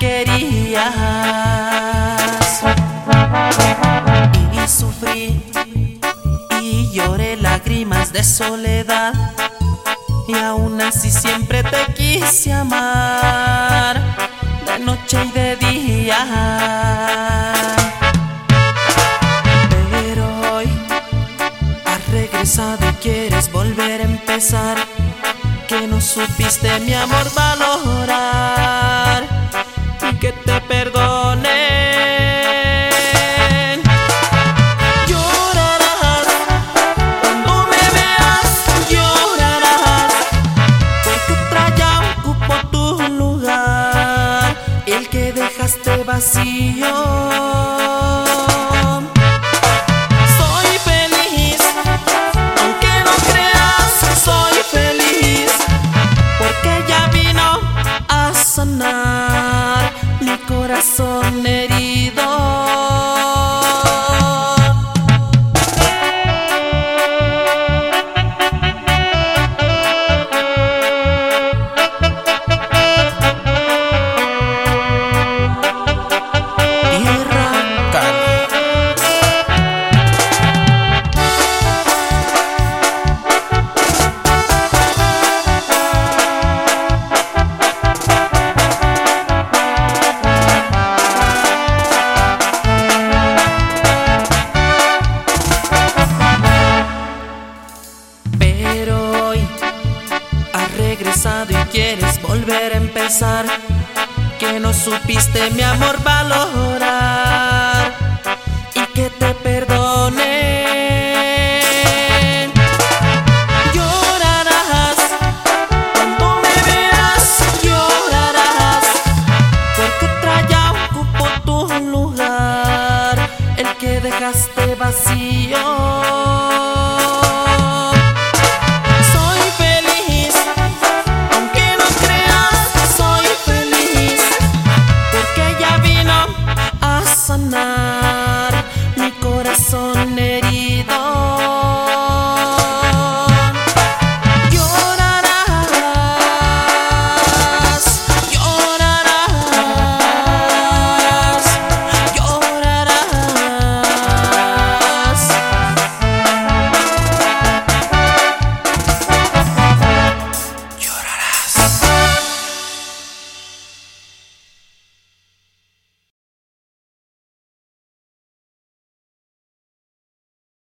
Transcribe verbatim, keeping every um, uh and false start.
querías y sufrí y lloré lágrimas de soledad, y aún así siempre te quise amar, de noche y de día. Pero hoy has regresado y quieres volver a empezar, que no supiste mi amor valorar y que te perdone. Llorarás cuando me veas, llorarás porque otra ya ocupó tu lugar, el que dejaste vacío. Mi corazón herido. Tierra Cali. Y quieres volver a empezar, que no supiste mi amor valorar y que te perdone. Llorarás cuando me veas, llorarás porque otra ya ocupó tu lugar, el que dejaste vacío.